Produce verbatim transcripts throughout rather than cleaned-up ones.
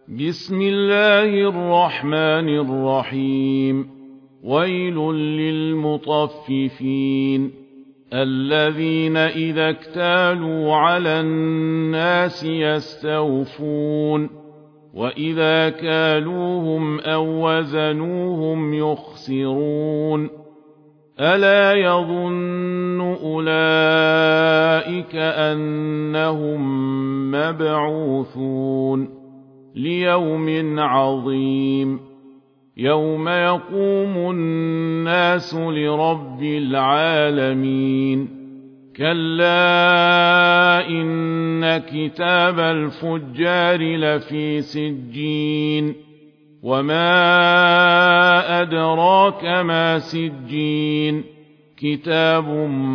بسم الله الرحمن الرحيم. ويل للمطففين الذين إذا اكتالوا على الناس يستوفون وإذا كالوهم أو وزنوهم يخسرون ألا يظن أولئك أنهم مبعوثون ليوم عظيم يوم يقوم الناس لرب العالمين كلا إن كتاب الفجار لفي سجين وما أدراك ما سجين كتاب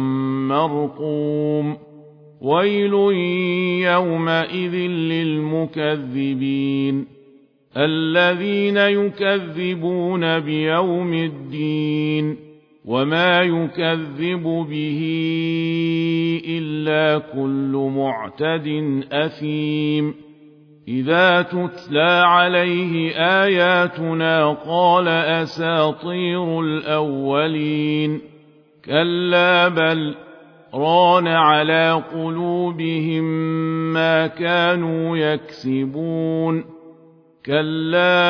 مرقوم ويل يومئذ للمكذبين الذين يكذبون بيوم الدين وما يكذب به إلا كل معتد أثيم إذا تتلى عليه آياتنا قال أساطير الأولين كلا بل ران على قلوبهم ما كانوا يكسبون كلا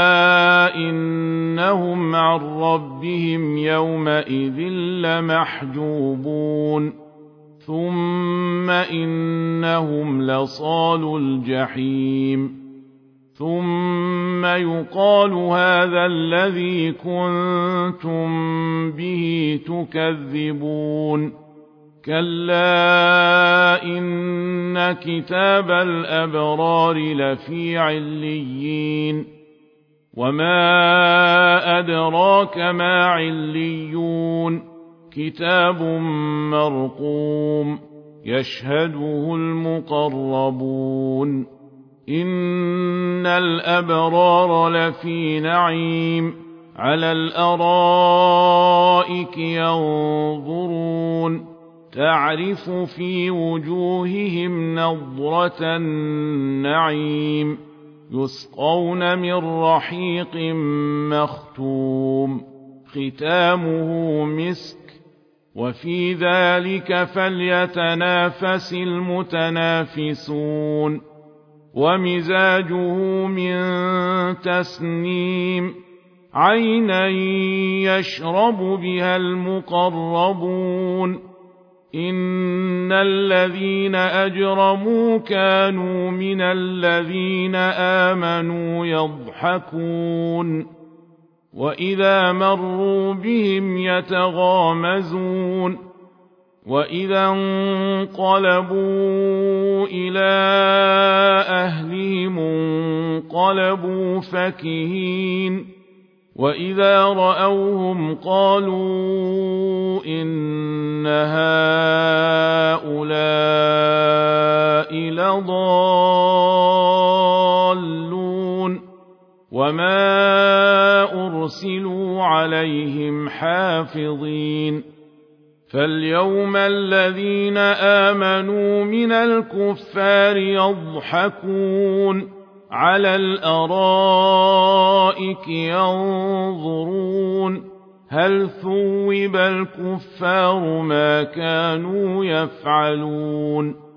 إنهم عن ربهم يومئذ لمحجوبون ثم إنهم لصالو الجحيم ثم يقال هذا الذي كنتم به تكذبون كلا إن كتاب الأبرار لفي عليين وما أدراك ما عليون كتاب مرقوم يشهده المقربون إن الأبرار لفي نعيم على الأرائك ينظرون تعرف في وجوههم نضرة النعيم يسقون من رحيق مختوم ختامه مسك وفي ذلك فليتنافس المتنافسون ومزاجه من تسنيم عينا يشرب بها المقربون إن الذين أجرموا كانوا من الذين آمنوا يضحكون وإذا مروا بهم يتغامزون وإذا انقلبوا إلى أهلهم انقلبوا فكهين وإذا رأوهم قالوا إن هؤلاء لضالون وما أرسلوا عليهم حافظين فاليوم الذين آمنوا من الكفار يضحكون على الأرائك ينظرون هل ثوب الكفار ما كانوا يفعلون